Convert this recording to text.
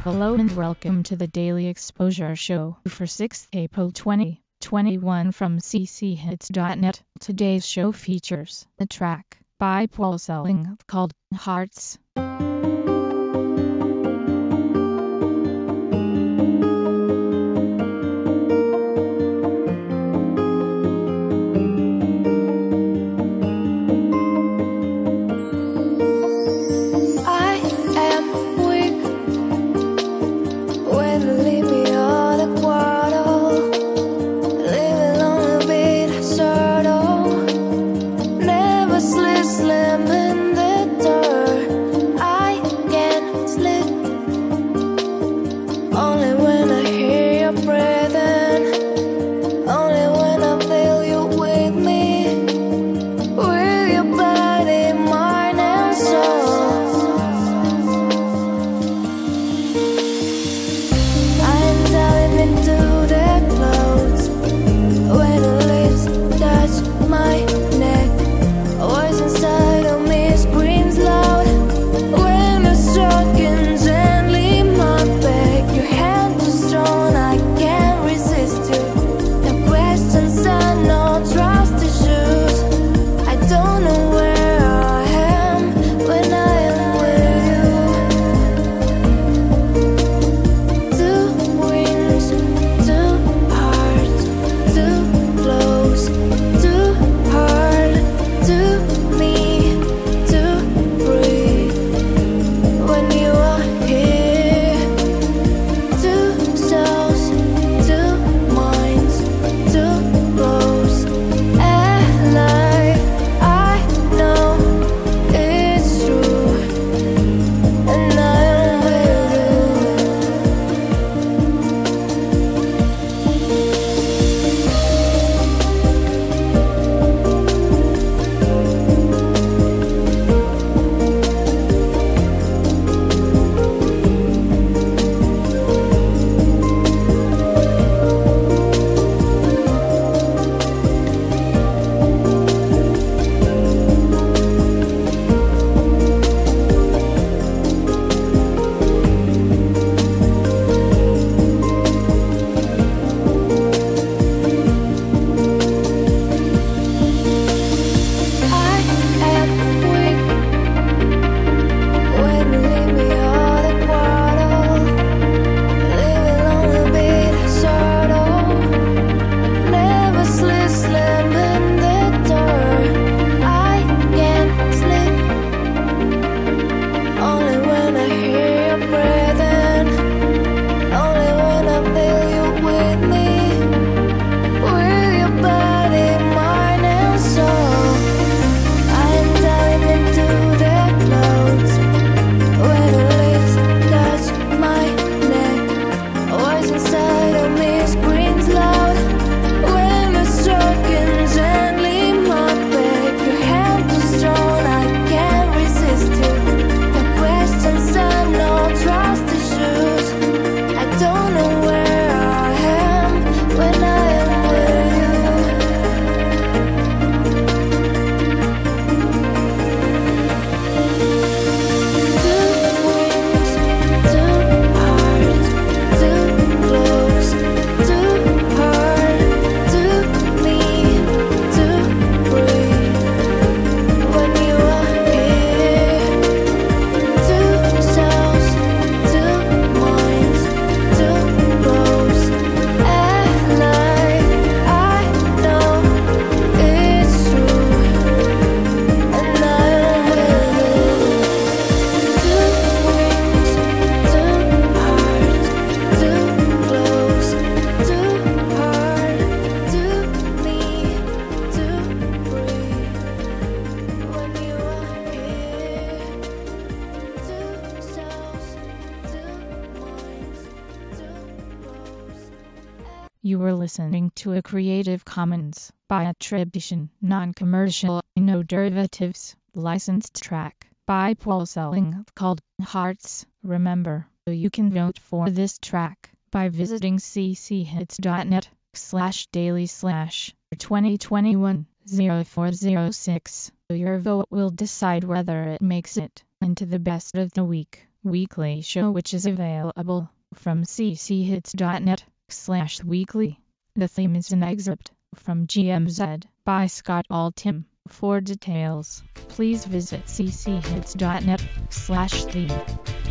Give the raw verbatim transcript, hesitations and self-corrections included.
Hello and welcome to the Daily Exposure Show for sixth April twenty twenty-one from c c hits dot net. Today's show features a track by Paul Selling called Hearts. You were listening to a Creative Commons by attribution, non-commercial, no derivatives, licensed track by Paul Selling called Hearts. Remember, you can vote for this track by visiting c c hits dot net slash daily slash twenty twenty-one oh four oh six. Your vote will decide whether it makes it into the best of the week. weekly show which is available from cchits.net slash weekly. The theme is an excerpt from G M Z by Scott Altham. For details, please visit cchits.net slash theme.